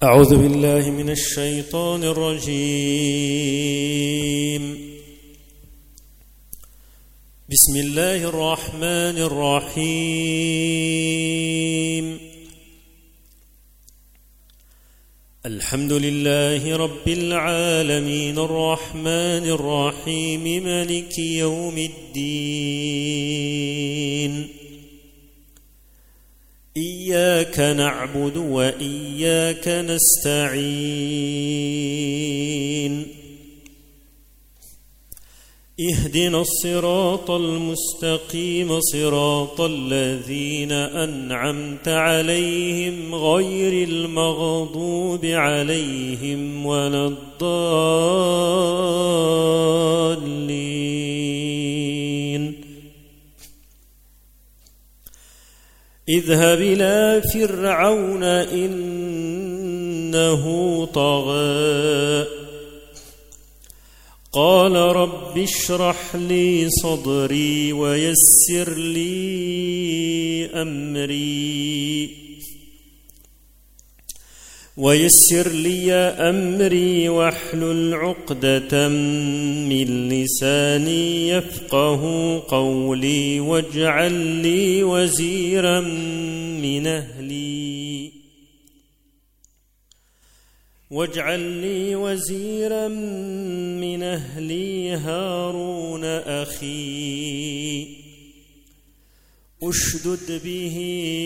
أعوذ بالله من الشيطان الرجيم. بسم الله الرحمن الرحيم. الحمد لله رب العالمين الرحمن الرحيم مالك يوم الدين. إياك نعبد وإياك نستعين. اهدنا الصراط المستقيم صراط الذين أنعمت عليهم غير المغضوب عليهم ولا الضالين. اذهب إلى فرعون إنه طغى قال رب اشرح لي صدري ويسر لي أمري واحلل عقدة من لساني يفقه قولي واجعل لي وزيرا من أهلي هارون أخي أشدد به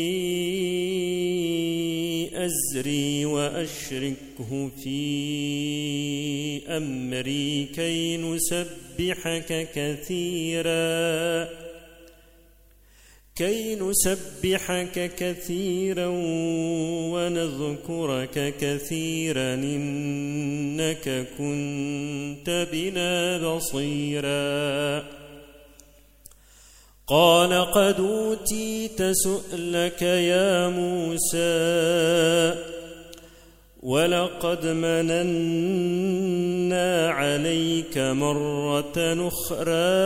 أزري وأشركه في أمري كي نسبحك كثيرا ونذكرك كثيرا إنك كنت بنا بصيرا. قال قد أوتيت سؤلك يا موسى ولقد مننا عليك مرة أخرى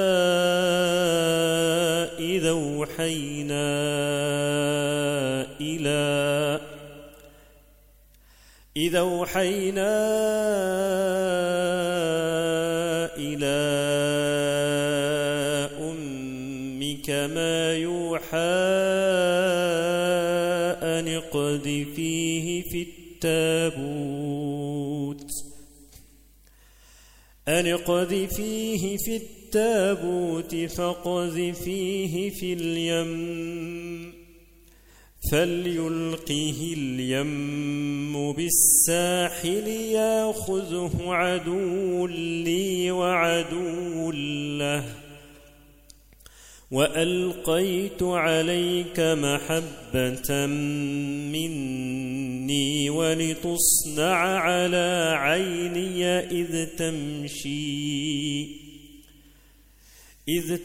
إذا أوحينا إلى أمك ما يوحى أن اقذفيه في التابوت فاقذفيه في اليم فليلقه اليم بالساحل ياخذه عدو لي وعدو له وألقيت عليك محبة مني ولتصنع على عيني إذ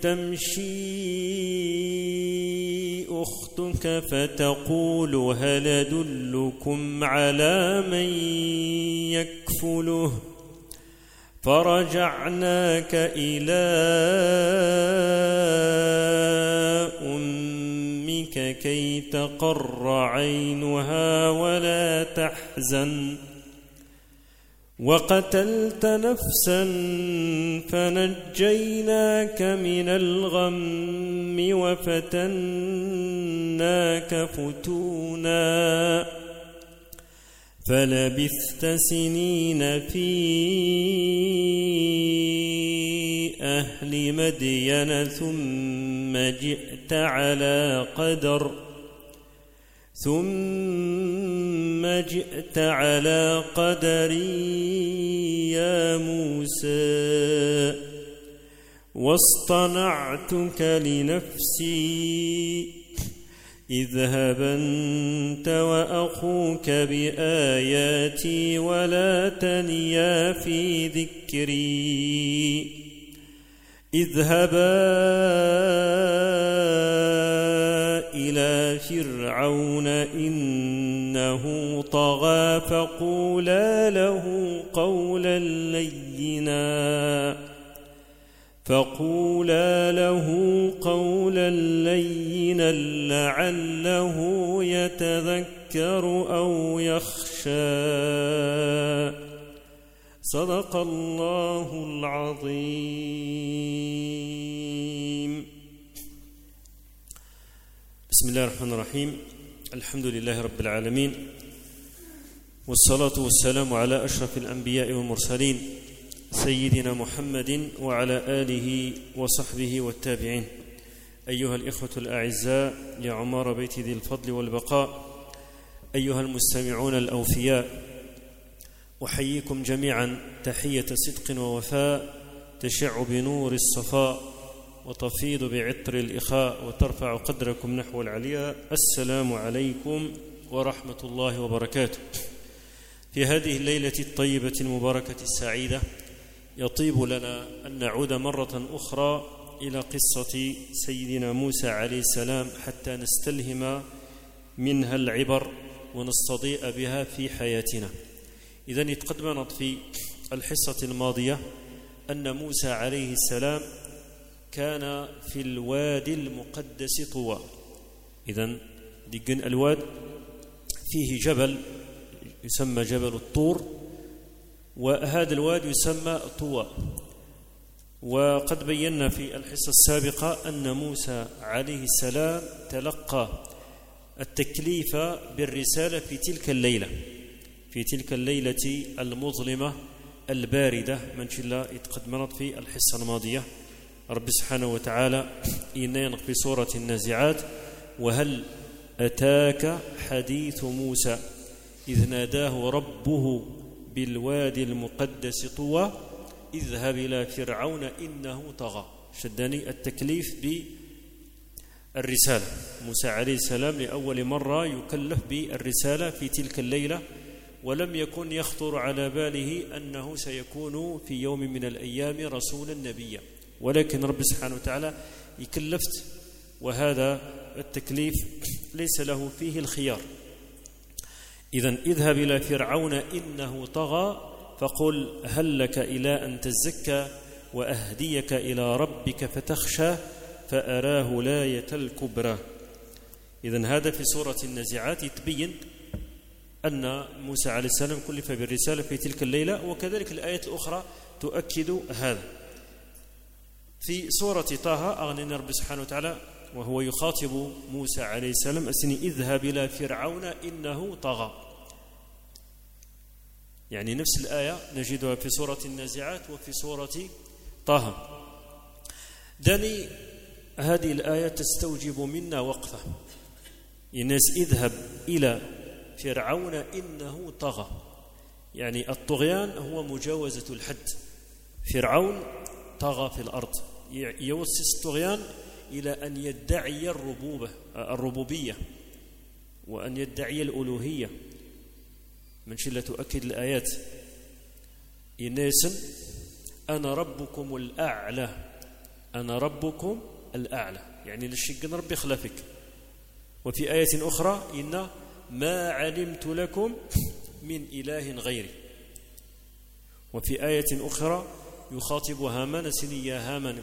تمشي أختك فتقول هل أدلكم على من يكفله فرجعناك إلى أمك كي تقر عينها ولا تحزن وقتلت نفسا فنجيناك من الغم وفتناك فتونا فلبثت سنين في أهل مدين ثم جئت على قدري يا موسى واصطنعتك لنفسي اذهب أنت وأخوك بآياتي ولا تنيا في ذكري اذهبا إلى فرعون إنه طغى فقولا له قولا لينا لعله يتذكر أو يخشى يخشى. صدق الله العظيم. بسم الله الرحمن الرحيم. الحمد لله رب العالمين، والصلاة والسلام على أشرف الأنبياء والمرسلين سيدنا محمد وعلى آله وصحبه والتابعين. أيها الإخوة الأعزاء، يا عمار بيت ذي الفضل والبقاء، أيها المستمعون الأوفياء، أحييكم جميعا تحية صدق ووفاء تشع بنور الصفاء وتفيض بعطر الإخاء وترفع قدركم نحو العلياء. السلام عليكم ورحمة الله وبركاته. في هذه الليلة الطيبة المباركة السعيدة يطيب لنا أن نعود مرة أخرى إلى قصة سيدنا موسى عليه السلام حتى نستلهم منها العبر ونستضيء بها في حياتنا. إذن تقدمت في الحصة الماضية أن موسى عليه السلام كان في الوادي المقدس طوى. إذن دقن الواد فيه جبل يسمى جبل الطور، وهذا الواد يسمى طوى. وقد بينا في الحصة السابقة أن موسى عليه السلام تلقى التكليف بالرسالة في تلك الليلة المظلمة الباردة من شلا يتقدمت في الحصة الماضية. رب سبحانه وتعالى ينينق في سورة النازعات: وهل أتاك حديث موسى إذ ناداه ربه بالوادي المقدس طوى اذهب إلى فرعون إنه طغى. شدني التكليف بالرسالة. موسى عليه السلام لأول مرة يكلف بالرسالة في تلك الليلة، ولم يكن يخطر على باله أنه سيكون في يوم من الأيام رسولا نبيا، ولكن رب سبحانه وتعالى يكلفت، وهذا التكليف ليس له فيه الخيار. إذن اذهب إلى فرعون إنه طغى فقل هل لك إلى أن تزكى وأهديك إلى ربك فتخشى فأراه الآية الكبرى. إذن هذا في سورة النازعات يتبين أن موسى عليه السلام كلف بالرسالة في تلك الليلة، وكذلك الآية الأخرى تؤكد هذا. في سورة طه أغنينا رب سبحانه وتعالى وهو يخاطب موسى عليه السلام أسني اذهب إلى فرعون إنه طغى. يعني نفس الآية نجدها في سورة النازعات وفي سورة طه. داني هذه الآية تستوجب منا وقفة. الناس اذهب إلى فرعون إنه طغى، يعني الطغيان هو مجاوزة الحد. فرعون طغى في الأرض، يوصل الطغيان إلى أن يدعي الربوبية وأن يدعي الألوهية. من شلة تؤكد الآيات الناس أنا ربكم الأعلى، أنا ربكم الأعلى، يعني للشيء ربي خلافك. وفي آية أخرى إن ما علمت لكم من إله غيري. وفي آية أخرى يخاطب هامان سني يا هامان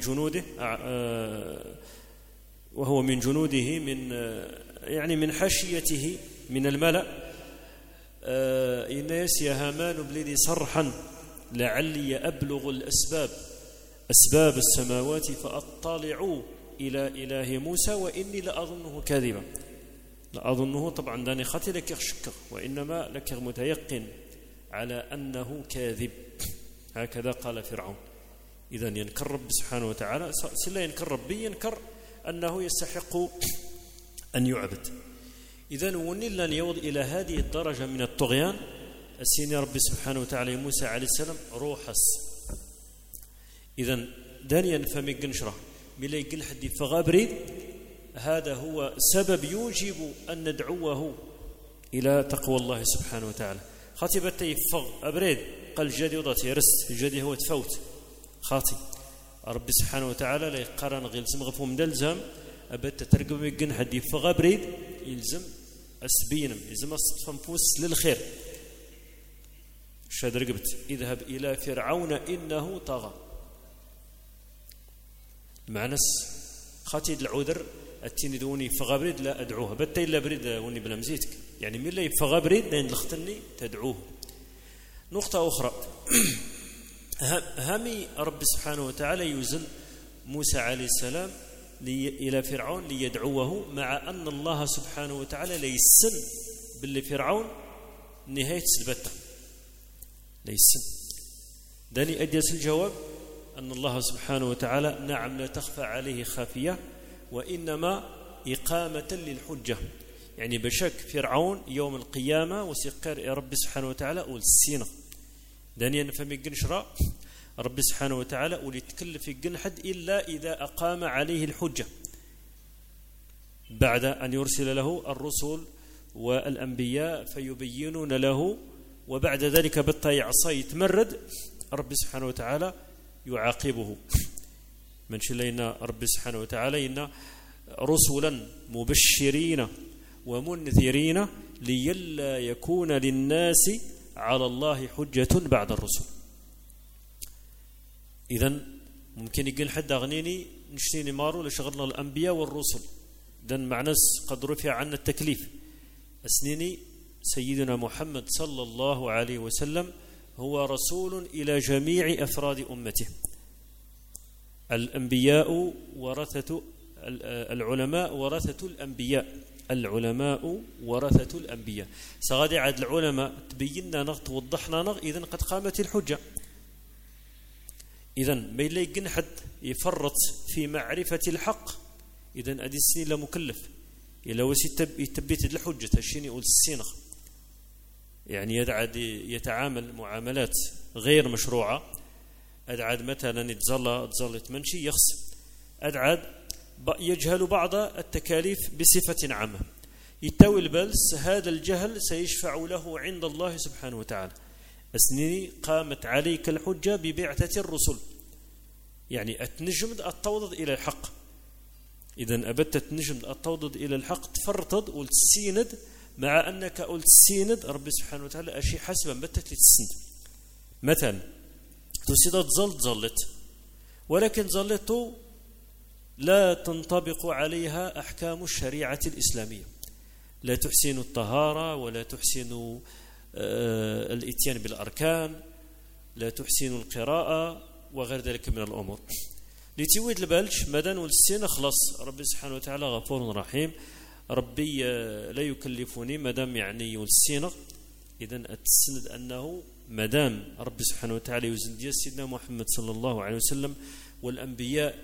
وهو من جنوده من حاشيته من الملأ. إناس يا هامان ابلني صرحا لعلي أبلغ أسباب السماوات فأطلع إلى إله موسى وإني لأظنه كاذبا. لأظنه طبعا داني خطي لك شك، وإنما لك متيقن على أنه كاذب. هكذا قال فرعون. إذن ينكر رب سبحانه وتعالى، سلا ينكر ربي، ينكر أنه يستحق أن يعبد. إذن ونلا يوض إلى هذه الدرجة من الطغيان السيني رب سبحانه وتعالى موسى عليه السلام روحس. إذن دانيا فمي نشره بلا يقل حد فغابري، هذا هو سبب يوجب أن ندعوه إلى تقوى الله سبحانه وتعالى. خاطبتي فغ أبريد قال جدي وضعتي رست الجدي هو تفوت خاطي. رب سبحانه وتعالى لا يقارن غير لازم غفوم دلزم أبد تترقب يقن حد فغابريد يلزم أسبينم يلزم أصطفنفوس للخير. شاد رقبت اذهب إلى فرعون إنه طغى. معنس خاتي العذر التين دوني فغابريد لا أدعوها بتا إلا بريد وني بلا مزيتك يعني من لا يبفغ بريد لأن لختني تدعوه. نقطة أخرى هامي رب سبحانه وتعالى يوزن موسى عليه السلام إلى فرعون ليدعوه، مع أن الله سبحانه وتعالى ليسن باللي فرعون نهاية سلبته ليسن. داني أديس الجواب أن الله سبحانه وتعالى نعم لا تخفى عليه خافية، وإنما إقامة للحجة. يعني بشك فرعون يوم القيامة وسيقر يا رب سبحانه وتعالى والسينة داني نفهم الجنشرة رب سبحانه وتعالى وليتكلف الجنحد إلا إذا أقام عليه الحجة بعد أن يرسل له الرسل والأنبياء فيبينون له، وبعد ذلك بطا يعصى يتمرد رب سبحانه وتعالى يعاقبه. من شلينا رب سبحانه وتعالى إن رسلا مبشرين ومنذرين ليلا يكون للناس على الله حجة بعد الرسل. إذن ممكن يقول حد أغنيني نشتيني مارو لشغلنا الأنبياء والرسل، إذن معناس قد رفع عنا التكليف أسنيني سيدنا محمد صلى الله عليه وسلم هو رسول إلى جميع أفراد أمته. الأنبياء ورثة العلماء ورثة الأنبياء، العلماء ورثة الأنبياء. سغادي عاد العلماء تبيننا نغ توضحنا نغ إذن قد قامت الحجة. إذن ما يلاقي حد يفرط في معرفة الحق إذن أدي السنين لا مكلف إلا يتبيت الحجة الشيني يقول السينخ، يعني يدعد يتعامل معاملات غير مشروعة. أدعد مثلا تظلت منشي يخص أدعد يجهل بعض التكاليف بصفة عامة، يتوي البلس هذا الجهل سيشفع له عند الله سبحانه وتعالى. أسنيني قامت عليك الحجة ببعثة الرسل، يعني أتنجمد التوضد إلى الحق. إذن أبدت تنجمد التوضد إلى الحق تفرطد والتسيند، مع أنك قلت السيند ربي سبحانه وتعالى أشي حسبا بتت لتسند. مثلا تسيدت ظلت ولكن ظلته لا تنطبق عليها أحكام الشريعة الإسلامية، لا تحسن الطهارة ولا تحسن الاتيان بالأركان، لا تحسن القراءة وغير ذلك من الأمور. لتويد البلش مدن والسين خلص ربي سبحانه وتعالى غفور رحيم، ربي لا يكلفني مدام يعني والسين. إذن أتسند أنه مدام ربي سبحانه وتعالى يوزن ديال سيدنا محمد صلى الله عليه وسلم والأنبياء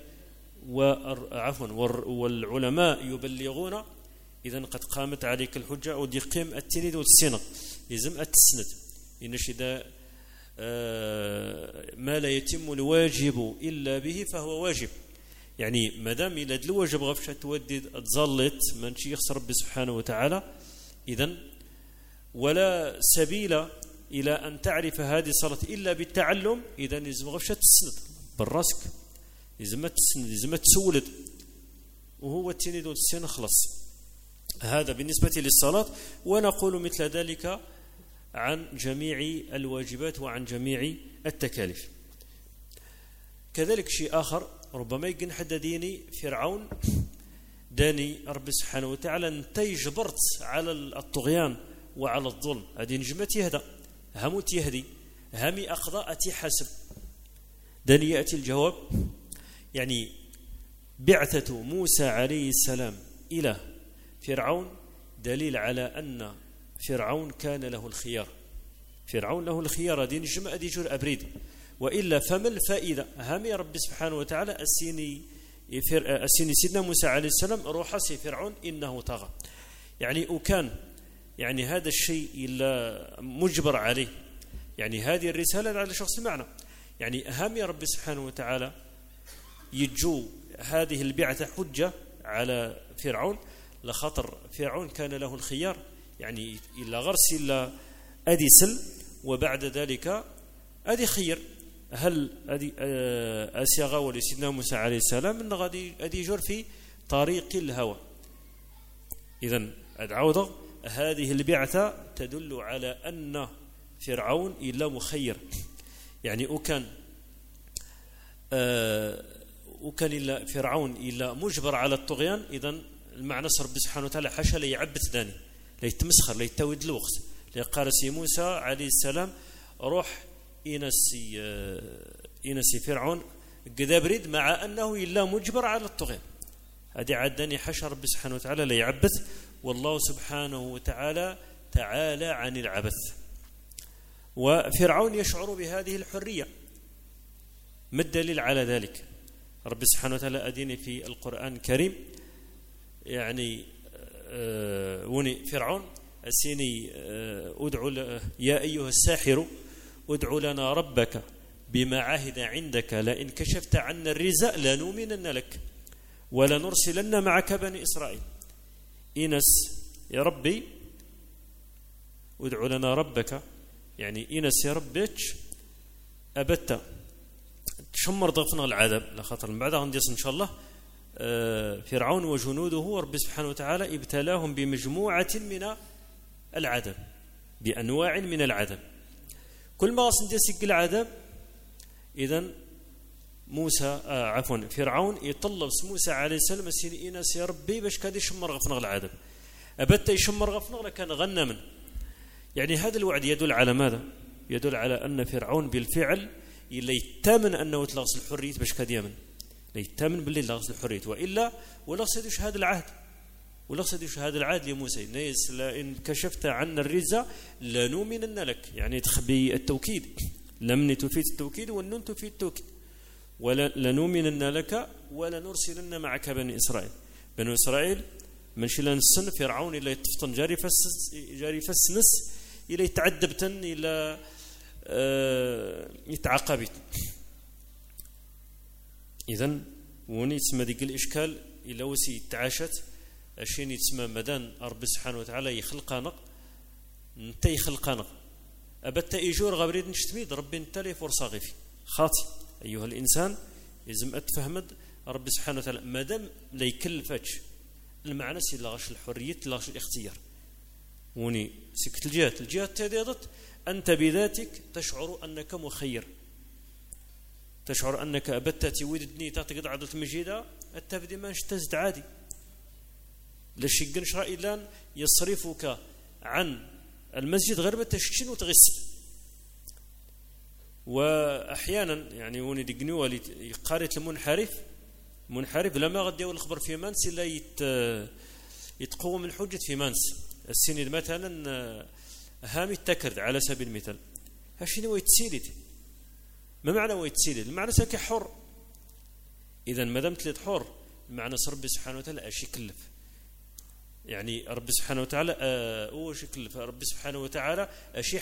والعلماء يبلغون، إذن قد قامت عليك الحجة ودي قيم التنيد والسين يزم التسند. إنش إذا ما لا يتم الواجب إلا به فهو واجب، يعني مادام إلى الواجب غفش تودد تظلت من شي يخسر ربي سبحانه وتعالى. إذن ولا سبيل إلى أن تعرف هذه الصلاة إلا بالتعلم. إذن يزم غفش تسند بالراسك، يزم تسند يزم تسولد، وهو التنيد والسين خلص. هذا بالنسبة للصلاة. ونقول مثل ذلك عن جميع الواجبات وعن جميع التكاليف. كذلك شيء آخر ربما يكون حد ديني فرعون داني رب سبحانه وتعالى انتي جبرت على الطغيان وعلى الظلم، هذه نجمت يهدى هموت يهدي همي أقضاءتي حسب. داني يأتي الجواب، يعني بعثة موسى عليه السلام إلى فرعون دليل على أن فرعون كان له الخيار. فرعون له الخيار دين جمع دي جر أبريد، وإلا فما الفائدة؟ همي رب سبحانه وتعالى أسيني سيدنا موسى عليه السلام روح سي فرعون إنه طغى، يعني وكان يعني هذا الشيء إلا مجبر عليه، يعني هذه الرسالة على شخص معنى. يعني همي رب سبحانه وتعالى يجو هذه البعثة حجة على فرعون لخطر فرعون كان له الخيار، يعني إلا غرس إلا أدي سل، وبعد ذلك أدي خير. هل أدي أسيغا ولسيدنا موسى عليه السلام أن غادي أدي جر في طريق الهوى. إذن أدعوض هذه البعثة تدل على أن فرعون إلا مخير، يعني وكان إلا فرعون إلا مجبر على الطغيان. إذن المعنى رب سبحانه وتعالى حاشا لا يعبث ثاني، ليتمسخر ليتود الوقت لقال سي موسى عليه السلام روح إنسي فرعون قد بريد مع أنه إلا مجبر على الطغيان. هذه عدني حشر ربي سبحانه وتعالى لا يعبث، والله سبحانه وتعالى تعالى عن العبث. وفرعون يشعر بهذه الحرية. ما الدليل على ذلك؟ ربي سبحانه وتعالى أديني في القرآن الكريم يعني وني فرعون أسيني أدعو يا أيها الساحر ادع لنا ربك بما عهد عندك لئن كشفت عنا الرزق لنؤمنن لك ولنرسلن معك بني إسرائيل. إنس يا ربي ادع لنا ربك، يعني إنس يا ربك أبت تشمر ضغطنا العذاب لخاطر من بعدها غنديس إن شاء الله فرعون وجنوده ربي سبحانه وتعالى ابتلاهم بمجموعة من العذاب، بأنواع من العذاب. كل ما غنديس العذاب إذن موسى فرعون يطلب موسى عليه السلام سيني إنس يا ربي باش كاد يشمر غفنغ العذاب. أبت يشمر غفنغ لكان غنى من. يعني هذا الوعد يدل على ماذا؟ يدل على أن فرعون بالفعل إلا يتامن أنه تلغس الحرية باش كاد يمن، لا يتامن باللي لغس الحرية، وإلا ولا قصدوش هذا العهد، ولا قصدوش هذا العهد لموسى نيس لئن كشفت عنا الرزق لنؤمنن لك، يعني تخبي التوكيد، لم تفيد التوكيد والنون تفيد التوكيد، ولنؤمنن لك ولنرسلن معك بني إسرائيل. بني إسرائيل من شلان السن فرعون إلا يتفطن جاري فسنس إلا يتعذبتن إلا يتعاقبت. إذن وني تسمى ديك الإشكال إلا وسي تعاشت أشين يتسمى مدان ربي سبحانه وتعالى يخلقنا نتا يخلقنا أبت إيجور غبريد نشتميد ربي نتا فرصة غيفي خاطي أيها الإنسان يزم أتفهمد ربي سبحانه وتعالى مادام لا يكلفش المعنى سي لاغش الحرية لاغش الاختيار. وني سكت الجهات تديضت أنت بذاتك تشعر أنك مخير، تشعر أنك أبت تود الدنيا تقعد عدة مجيدة التبدي ما اشتزد عادي ليش يقنش رأيلان يصرفك عن المسجد غير بتشكين وتغسل. وأحيانا يعني وني دقنوا يقارت المنحرف لما غد يقول الخبر في مانس إلا يتقوم الحجة في مانس السند مثلا هامي التكرد على سبيل المثال هاشيني ويتسيلد. ما معنى ويتسيلد؟ المعنى ساكي حر. إذا ما دمت لي حر المعنى ربي سبحانه وتعالى أشي كلف، يعني ربي سبحانه وتعالى أشي كلف، ربي سبحانه وتعالى أشي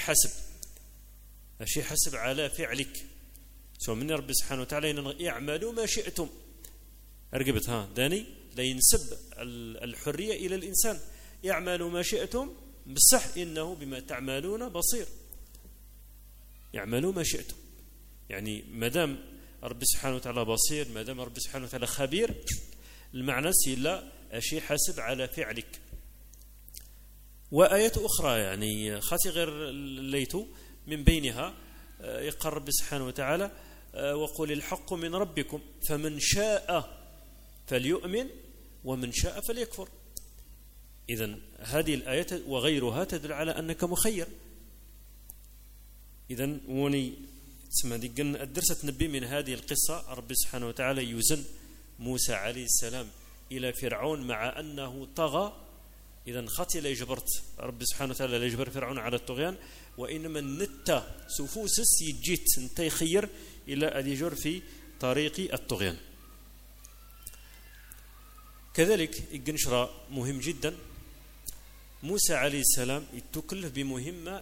حسب على فعلك. سو من ربي سبحانه وتعالى يعملوا ما شئتم أرقبت داني لا ينسب الحرية إلى الإنسان، يعملوا ما شئتم بالصح إنه بما تعملون بصير. يعملوا ما شئتم يعني مدام ربي سبحانه وتعالى بصير، مدام ربي سبحانه وتعالى خبير، المعنى سيلا أشي حسب على فعلك. وآيات أخرى يعني خاتي غير ليتو من بينها يقر ربي سبحانه وتعالى وقل الحق من ربكم فمن شاء فليؤمن ومن شاء فليكفر. إذن هذه الآيات وغيرها تدل على أنك مخير. إذن وني تسمى دي الدرس تنبي من هذه القصة ربي سبحانه وتعالى يوزن موسى عليه السلام إلى فرعون مع أنه طغى. إذن خطي لا يجبرت ربي سبحانه وتعالى لا يجبر فرعون على الطغيان، وإنما النتا سفوسس يجيت انت يخير إلى أن يجر في طريق الطغيان. كذلك الجنشرة مهم جدا. موسى عليه السلام يتكلف بمهمة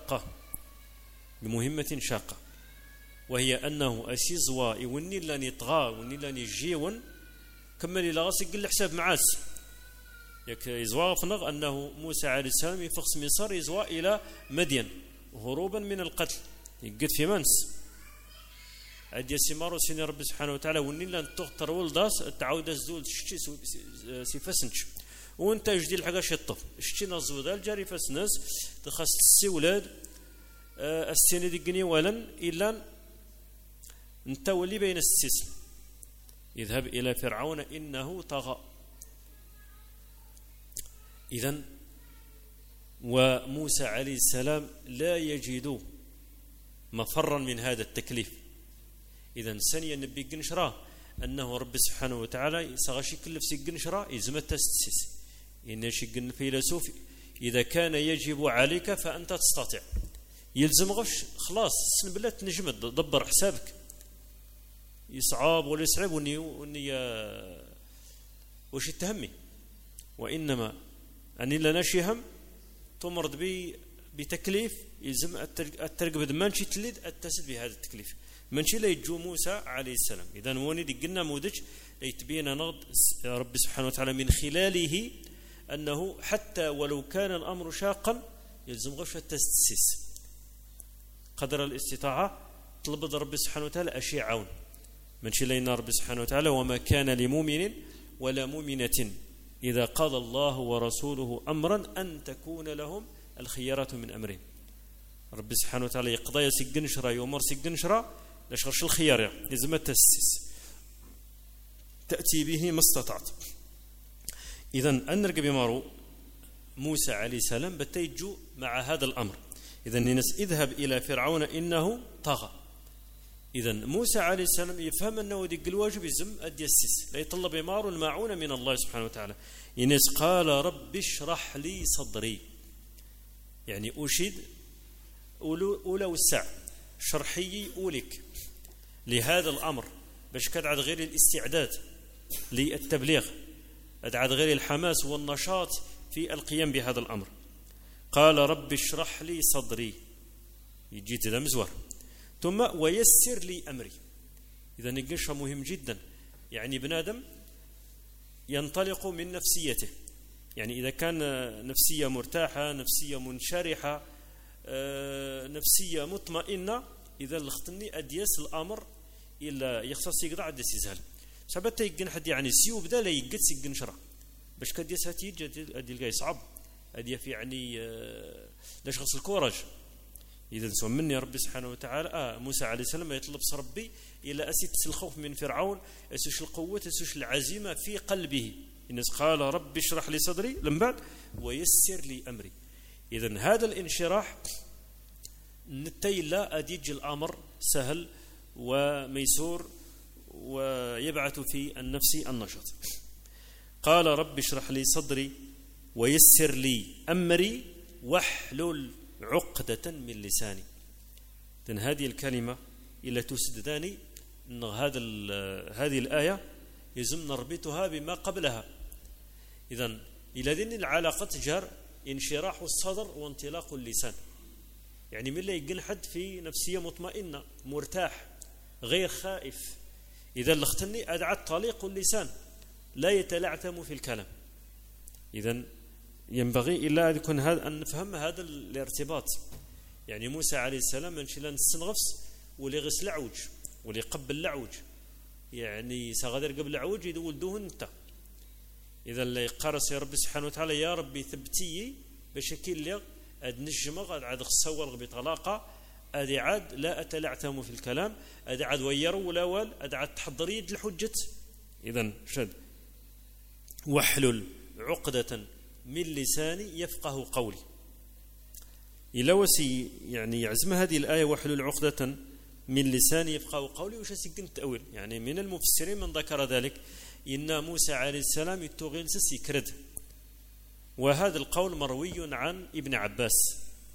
شاقة، وهي أنه أسيزوا يوني لان يطغى وني لان يجيون كما اللي غاس يقل حساب معاس يك يزوا خنغ أنه موسى عليه السلام يفقس مصر يزوا إلى مدين هروبا من القتل يقد في منس عاد يسمارو سين ربي سبحانه وتعالى وني لان تغتر ولداس تعود الزول شتي سيفسنش وانت جدي الحاجه شطف شتي نزودال جاري فسناس تخص السولاد السنه ديقني ولن الا انت ولي بين السيسم يذهب الى فرعون انه طغى. اذن وموسى عليه السلام لا يجد مفرا من هذا التكليف. إذا ثانيا نبي قنشرة أنه رب سبحانه وتعالى سغشي كلف سي قنشرة يزمت تستسيس إن شي قن فيلسوف إذا كان يجب عليك فأنت تستطيع يلزم غش خلاص سن بالله تنجم دبر حسابك يصعب ولا يصعب وني وش التهمي وإنما أني لا نشي هم تمرض بي بتكليف يلزم الترقب مانشي تلد التسد بهذا التكليف منشي لا يجو موسى عليه السلام. إذا وني دي قلنا مودج يتبين نغض رب سبحانه وتعالى من خلاله أنه حتى ولو كان الأمر شاقا يلزم غش التسيس قدر الاستطاعة طلب رب سبحانه وتعالى أشياء عون منشي لنا رب سبحانه وتعالى وما كان لمؤمن ولا مؤمنة إذا قضى الله ورسوله أمرا أن تكون لهم الخيارة من أمرهم. رب سبحانه وتعالى يقضى يسجن شرا يومر سجن شرا لشرش الخيار لازم التسيس تأتي به ما استطعت. إذا أنرق بمارو موسى عليه السلام بتيجو مع هذا الأمر. إذا ننس اذهب إلى فرعون إنه طغى. إذا موسى عليه السلام يفهم أنه دق الواجب يزم أديسس لا يطلب بمارو المعونة من الله سبحانه وتعالى. ينس قال رب اشرح لي صدري يعني أشيد أولى والسع شرحي أولك لهذا الأمر باش كدعد غير الاستعداد للتبليغ أدعد غير الحماس والنشاط في القيام بهذا الأمر. قال رب اشرح لي صدري يجيت هذا مزور ثم ويسر لي أمري. إذا نقش مهم جدا يعني بنادم ينطلق من نفسيته يعني إذا كان نفسية مرتاحة نفسية منشرحة نفسية مطمئنة إذا لختني أديس الأمر إلا يخصص يقطع أديس يزال سبت يجن حد يعني سيو بدأ لا يجت يجن شرع باش كديس هتيج أدي الجاي صعب أدي في يعني لاش خص الكورج. إذا سو مني ربي سبحانه وتعالى موسى عليه السلام يطلب ربي إلى أسيت الخوف من فرعون أسوش القوة أسوش العزيمة في قلبه. الناس قال ربي اشرح لي صدري لم بعد ويسر لي أمري. إذا هذا الانشراح نتي لا أديج الأمر سهل وميسور ويبعث في النفس النشاط. قال رب اشرح لي صدري ويسر لي أمري واحلل عقدة من لساني. إذن هذه الكلمة إلى تسدداني أن هذه الآية يزم نربطها بما قبلها. إذن إلى ذن العلاقة جار انشراح الصدر وانطلاق اللسان يعني من لا يقن حد في نفسية مطمئنة مرتاح غير خائف. إذا لختني أدعت طليق اللسان لا يتلعثم في الكلام. إذن ينبغي إلا أن نفهم هذا الارتباط. يعني موسى عليه السلام من شلان السنغفس ولي غسل عوج ولي قبل العوج يعني سغادر قبل العوج يدول دوهن انت. إذا اللي قارس يا رب سبحانه وتعالى يا ربي ثبتي بشكل لي أد نجمة عاد خسول بطلاقة أدي عاد لا أتلعثم في الكلام أدي عاد ويروا ولا وال أدي عاد تحضري الحجة. إذا شد واحلل عقدة من لساني يفقه قولي. إلى وسي يعني يعزم هذه الآية واحلل عقدة من لساني يفقه قولي وش سيكون التأويل. يعني من المفسرين من ذكر ذلك إن موسى عليه السلام يتوغين سيكرد وهذا القول مروي عن ابن عباس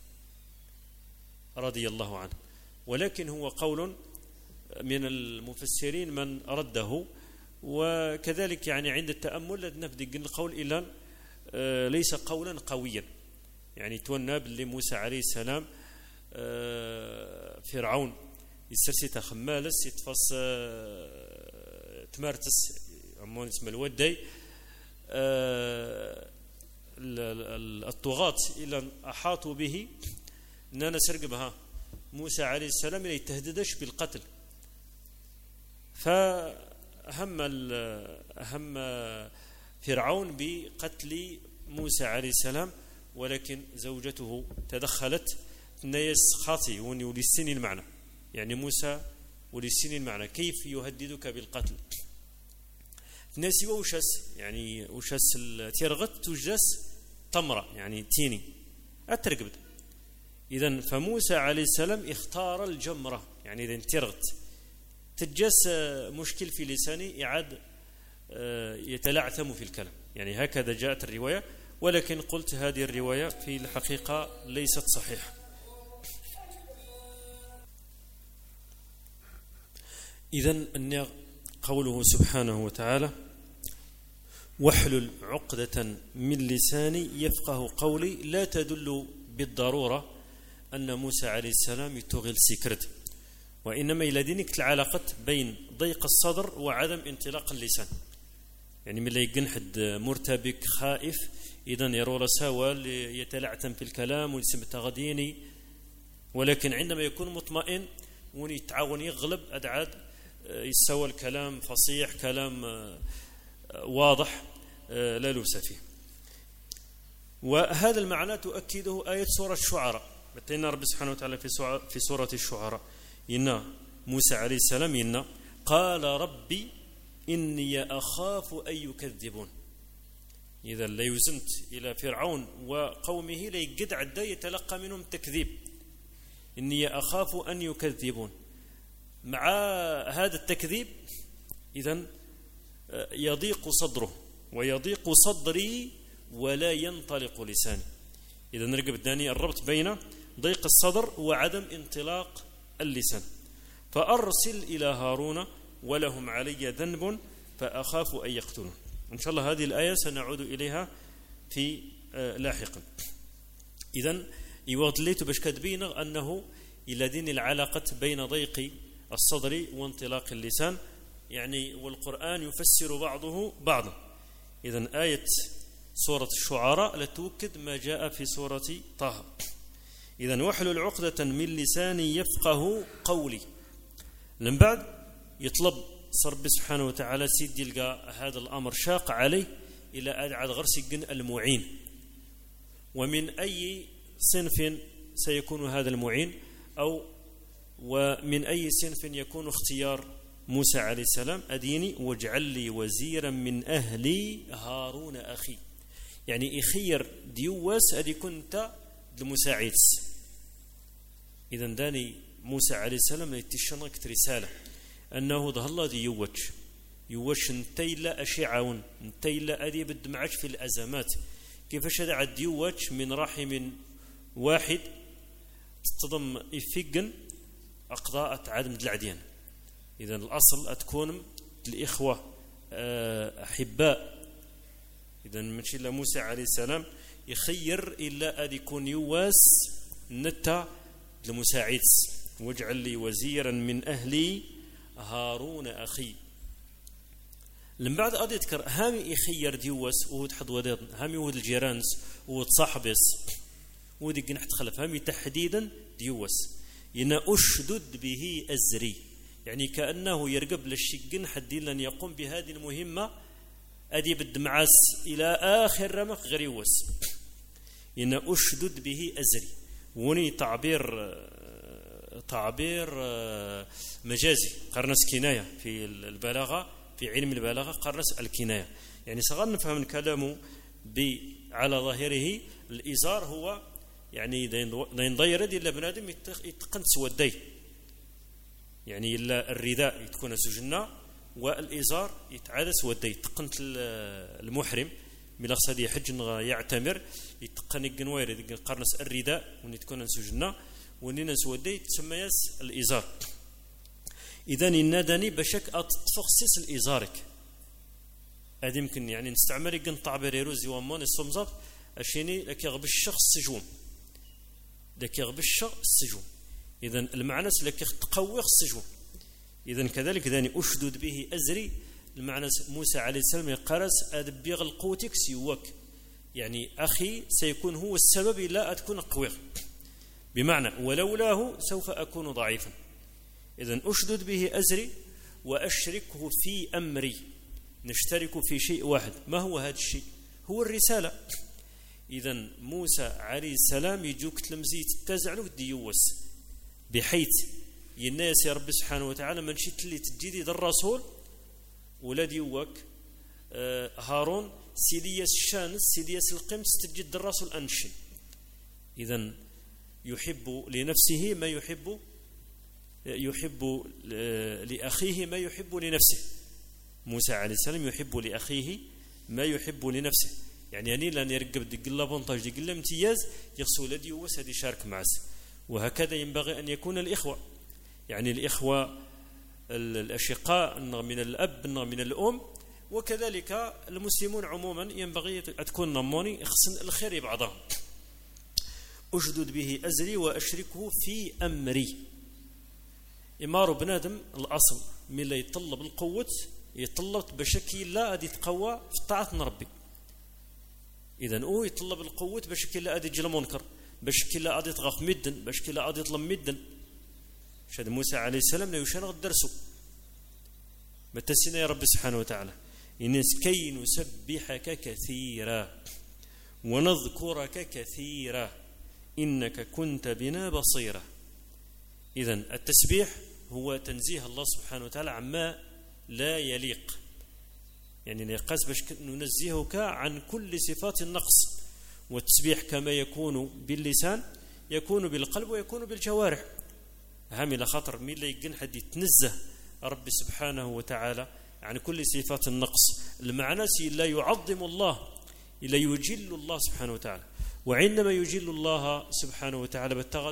رضي الله عنه ولكن هو قول من المفسرين من رده وكذلك يعني عند التأمل نبدأ القول إلا ليس قولا قويا. يعني تونا باللي موسى عليه السلام فرعون يسرسي تخمالس يتفص تمارتس عمون اسم الودي الطغاة إلى أحاطوا به أننا سرق بها موسى عليه السلام إلى يتهددش بالقتل فهم فرعون بقتل موسى عليه السلام ولكن زوجته تدخلت نيس خاطي ولسني المعنى يعني موسى ولسني المعنى كيف يهددك بالقتل ناسي وشس يعني وشس تيرغت توجس تمرة يعني تيني أترقبد. إذن فموسى عليه السلام اختار الجمرة، يعني إذا انترغت تجس مشكل في لساني إعاد يتلعثم في الكلام، يعني هكذا جاءت الرواية، ولكن قلت هذه الرواية في الحقيقة ليست صحيحة. إذن قوله سبحانه وتعالى واحلل عقدة من لساني يفقه قولي لا تدل بالضرورة أن موسى عليه السلام يتغل سكرت، وإنما إلى دينك العلاقة بين ضيق الصدر وعدم انطلاق اللسان. يعني من لا يقن حد مرتبك خائف إذن يرول سوال يتلعثم في الكلام ويسمى تغديني، ولكن عندما يكون مطمئن ويتعاون يغلب أدعاد يسوى الكلام فصيح، كلام واضح لا لبس فيه. وهذا المعنى تؤكده آية سورة الشعراء، بتينا رب سبحانه وتعالى في سورة الشعراء إن موسى عليه السلام إن قال ربي إني أخاف أن يكذبون. إذا لا يزمت إلى فرعون وقومه ليقد عدا يتلقى منهم تكذيب، إني أخاف أن يكذبون. مع هذا التكذيب إذن يضيق صدره ويضيق صدري ولا ينطلق لساني. إذا نرجع الثاني الربط بين ضيق الصدر وعدم انطلاق اللسان. فأرسل إلى هارون ولهم علي ذنب فأخاف أن يقتلون. إن شاء الله هذه الآية سنعود إليها في لاحقا. إذن يوضليت باش كتبين أنه إلى دين العلاقة بين ضيق الصدر وانطلاق اللسان، يعني والقرآن يفسر بعضه بعضا. إذن آية سورة الشعراء لتوكد ما جاء في سورة طه. إذن واحلل عقدة من لساني يفقه قولي. من بعد يطلب رب سبحانه وتعالى سيد يلقى هذا الأمر شاق عليه إلى أدعى غرسجن المعين. ومن أي صنف سيكون هذا المعين، أو ومن أي صنف يكون اختيار موسى عليه السلام؟ أديني واجعل لي وزيرا من أهلي هارون أخي، يعني إخير ديوس أدي كنت المساعد. إذن داني موسى عليه السلام يتشنقت رسالة أنه ظهر الله دي يوش انتيلا أشعون انتيلا أدي بدمعش في الأزمات. كيفاش هذا عد يوش من رحم واحد تضم إفقن أقضاء عدم العديان. إذن الأصل أتكون الإخوة أحباء. إذن منشي الله موسى عليه السلام يخير إلا أدي يكون يواس نتا المساعد. واجعل لي وزيرا من أهلي هارون أخي. لما بعد أدي يذكر هامي يخير ديوس وهو تحض وداد هامي ود الجيرانس وتصاحبس ودي جنحت خلف هامي تحديدا ديوس إن أشدد به أزري، يعني كأنه يرقب للشقن حدين لن يقوم بهذه المهمة أدي بالدمعاس إلى آخر رمق غريوس. إن أشدد به أزري وني تعبير مجازي، قرنس كناية في البلاغة، في علم البلاغة قرنس الكناية. يعني صغر نفهم كلامه على ظاهره الإزار هو يعني إذا ينضير إلا بنادم يتقن سودي، يعني إلا الرداء تكون سجنة والإزار يتعاد سودي. تقنت المحرم من أقصد يحج يعتمر يتقن الجنوير قرنس الرداء ونتكون سجنة ونينا سودي تسمى الإزار. إذن الندني بشك أتفخصص الإزارك هذا يمكن يعني نستعمل يقن طعبير يروزي ومان الصمزات أشيني لك يغب الشخص سجون، لك يغب الشخص سجون. إذن المعنى لك تقوي السجون. إذن كذلك ذاني أشدد به أزري المعنى موسى عليه السلام يقرس أدبيغ القوتك سيوك، يعني أخي سيكون هو السبب لا أتكون قوي، بمعنى ولولاه سوف أكون ضعيفا. إذن أشدد به أزري وأشركه في أمري، نشترك في شيء واحد. ما هو هذا الشيء؟ هو الرسالة. إذن موسى عليه السلام يجوك تلمزي تتزعلك ديوس بحيث الناس يا رب سبحانه وتعالى من شيت اللي تجدي ذا الرسول ولاد يوك هارون سيدياس الشانس سيدياس القمس تجد الرسول أنشن. إذن يحب لنفسه ما يحب لأخيه ما يحب لنفسه. موسى عليه السلام يحب لأخيه ما يحب لنفسه، يعني لن يرقب دق الله بونطاج دق الله امتياز يغسو لدي وسد يشارك معس. وهكذا ينبغي أن يكون الإخوة، يعني الإخوة الأشقاء من الأب من الأم، وكذلك المسلمون عموما ينبغي تكون نموني خصن الخير بعضهم. أشدد به أزري وأشركه في أمري. إمار بنادم الأصل من اللي يطلب القوة يطلب بشكل لا أدي تقوى في طاعة ربي. إذن هو يطلب القوة بشكل لا أدي جل منكر، بشكل لا أدي تغف مدن، بشكل لا أدي يطلب مدن. شهد موسى عليه السلام لا يشارك الدرس متسنا يا رب سبحانه وتعالى إنس كي نسبحك كثيرا ونذكرك كثيرا إنك كنت بنا بصيرا. إذن التسبيح هو تنزيه الله سبحانه وتعالى عما لا يليق، يعني نقاس باش ننزهك عن كل صفات النقص. والتسبيح كما يكون باللسان يكون بالقلب ويكون بالجوارح. هامل خطر مين لا يقن حد يتنزه رب سبحانه وتعالى عن كل صفات النقص. المعنى لا يعظم الله إلا يجل الله سبحانه وتعالى. وعندما يجل الله سبحانه وتعالى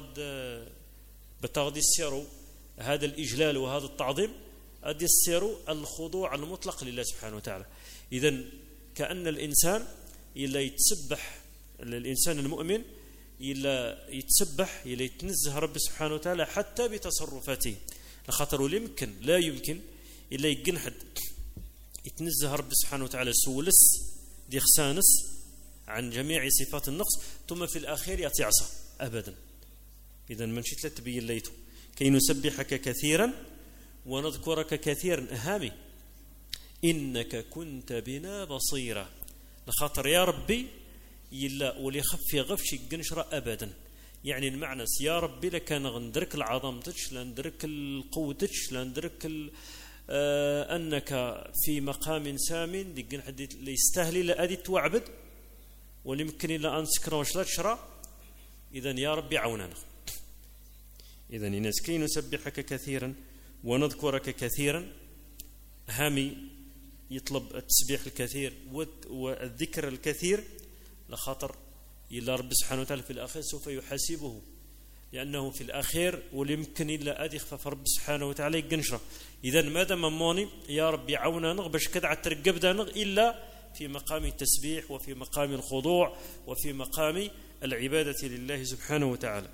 بتغدي السير هذا الإجلال وهذا التعظيم أدي السير الخضوع المطلق لله سبحانه وتعالى. إذن كأن الإنسان إلا يتسبح، الإنسان المؤمن إلا يتسبح إلا يتنزه رب سبحانه وتعالى حتى بتصرفاته. لخاطر لا يمكن إلا يجنحد يتنزه رب سبحانه وتعالى سولس دي خسانس عن جميع صفات النقص ثم في الأخير يتعصى أبدا. إذن من شئت لا تبين ليته كي نسبحك كثيرا ونذكرك كثيرا. أهامي إنك كنت بنا بصيرا. لخاطر يا ربي إلا وليخفي غفش قنشرة أبدا. يعني المعنى يا ربي لكان غندرك العظمتش لندرك القوتش لندرك أنك في مقام سامن دقن حديث ليستهلي لأدي توعبد وليمكن إلا أن سكر وشلا تشرى. إذن يا ربي عوننا. إذن الناس كي نسبحك كثيرا ونذكرك كثيرا. هامي يطلب التسبيح الكثير والذكر الكثير لخاطر إلا رب سبحانه وتعالى في الأخير سوف يحاسبه، لأنه في الأخير وليمكن إلا أدي خفف رب سبحانه وتعالى يقنشره. إذن ماذا مموني يا ربي عونا نغ باش كدع ترقب دا نغ إلا في مقام التسبيح وفي مقام الخضوع وفي مقام العبادة لله سبحانه وتعالى.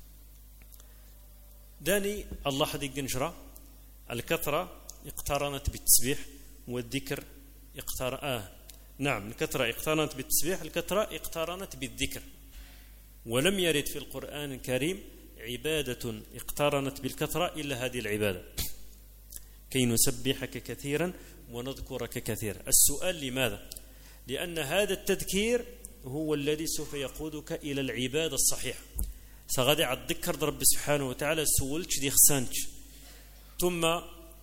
داني الله حد يقنشره الكثرة اقترنت بالتسبيح والذكر نعم الكثرة اقترنت بالتسبيح، الكثرة اقترنت بالذكر. ولم يرد في القرآن الكريم عبادة اقترنت بالكثرة إلا هذه العبادة كي نسبحك كثيرا ونذكرك كثيرا. السؤال لماذا؟ لأن هذا التذكير هو الذي سوف يقودك إلى العبادة الصحيحة. سغادي عالذكر رب سبحانه وتعالى سولتش دي خسانتش ثم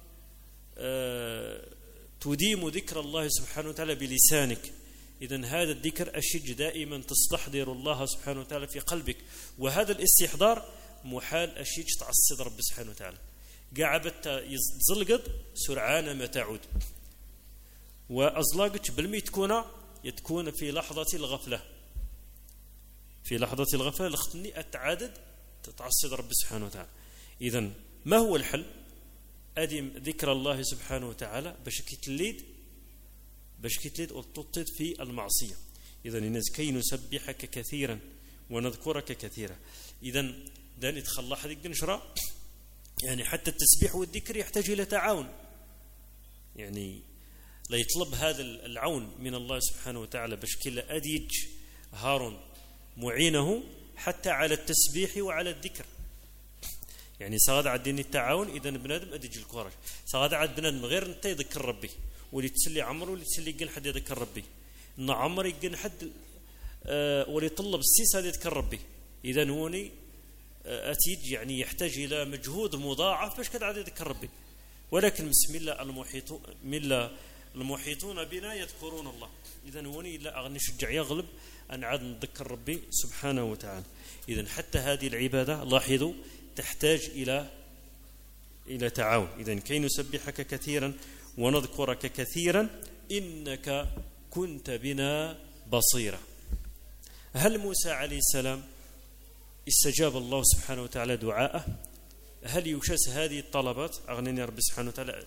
تديم ذكر الله سبحانه وتعالى بلسانك. إذن هذا الذكر أشج دائما تستحضر الله سبحانه وتعالى في قلبك، وهذا الاستحضار محال أشج تعصد رب سبحانه وتعالى. قاعبت يزلقد سرعان ما تعود وأزلاقك بالمي تكون في لحظة الغفلة، في لحظة الغفلة لختني أتعادد تتعصد رب سبحانه وتعالى. إذن ما هو الحل؟ أدم ذكر الله سبحانه وتعالى باش كيتليد وتطيد في المعصية. إذن الناس كي نسبحك كثيرا ونذكرك كثيرا. إذن دان يتخلى حديق نشرة، يعني حتى التسبيح والذكر يحتاج إلى تعاون، يعني لا يطلب هذا العون من الله سبحانه وتعالى باش كلا أديج هارون معينه حتى على التسبيح وعلى الذكر. يعني صاد عدين التعاون. إذا بنادم أديج الكورج صاد عد بنادم غير أنت يذكر ربي ولي تسلي عمره ولي تسلي يقن حد يذكر ربي، إن عمر يقن حد ولي طلب السيس هذا يذكر ربي. إذا هوني أتيج يعني يحتاج إلى مجهود مضاعف باش كذا عاد يذكر ربي. ولكن بسم الله المحيطون بنا يذكرون الله. إذا هوني لا أغني شجع يغلب أن عاد نذكر ربي سبحانه وتعالى. إذن حتى هذه العبادة لاحظوا تحتاج إلى تعاون. إذن كي نسبحك كثيرا ونذكرك كثيرا إنك كنت بنا بصيرا. هل موسى عليه السلام استجاب الله سبحانه وتعالى دعاءه؟ هل يشاس هذه الطلبات؟ أغنني رب سبحانه وتعالى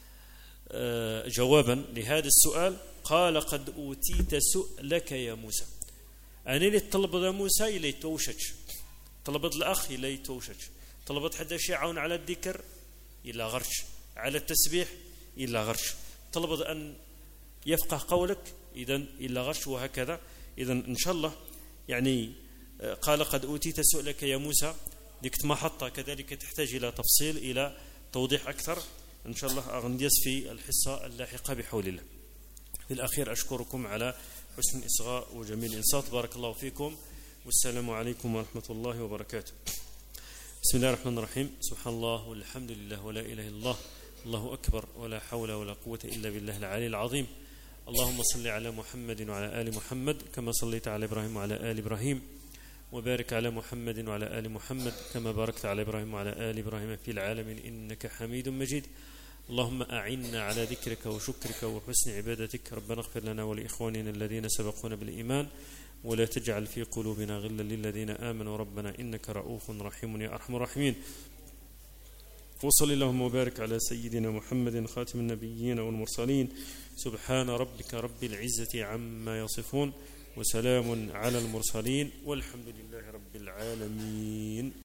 جوابا لهذا السؤال. قال قد أوتيت سؤلك يا موسى. أنا اللي طلب موسى إلي توشج، طلبت الأخ إلي توشج، طلبت حدا يعاون على الذكر إلا غرش، على التسبيح إلا غرش، طلبت أن يفقه قولك إذن إلا غرش، وهكذا. إذن إن شاء الله يعني قال قد أوتيت سؤلك يا موسى، ديك محطة كذلك تحتاج إلى تفصيل، إلى توضيح أكثر إن شاء الله أغنديس في الحصة اللاحقة بحول الله. في الأخير أشكركم على حسن الإصغاء وجميل الإنصات. بارك الله فيكم والسلام عليكم ورحمة الله وبركاته. بسم الله الرحمن الرحيم. سبحان الله والحمد لله ولا إله إلا الله، الله أكبر ولا حول ولا قوة إلا بالله العلي العظيم. اللهم صل على محمد وعلى آل محمد كما صليت على إبراهيم وعلى آل إبراهيم، وبارك على محمد وعلى آل محمد كما باركت على إبراهيم وعلى آل إبراهيم في العالمين إنك حميد مجيد. اللهم أعنا على ذكرك وشكرك وحسن عبادتك. ربنا اغفر لنا ولإخواننا الذين سبقونا بالإيمان ولا تجعل في قلوبنا غلا للذين آمنوا ربنا إنك رؤوف رحيم يا أرحم الراحمين. وصل اللهم وبارك على سيدنا محمد خاتم النبيين والمرسلين. سبحان ربك رب العزة عما يصفون وسلام على المرسلين والحمد لله رب العالمين.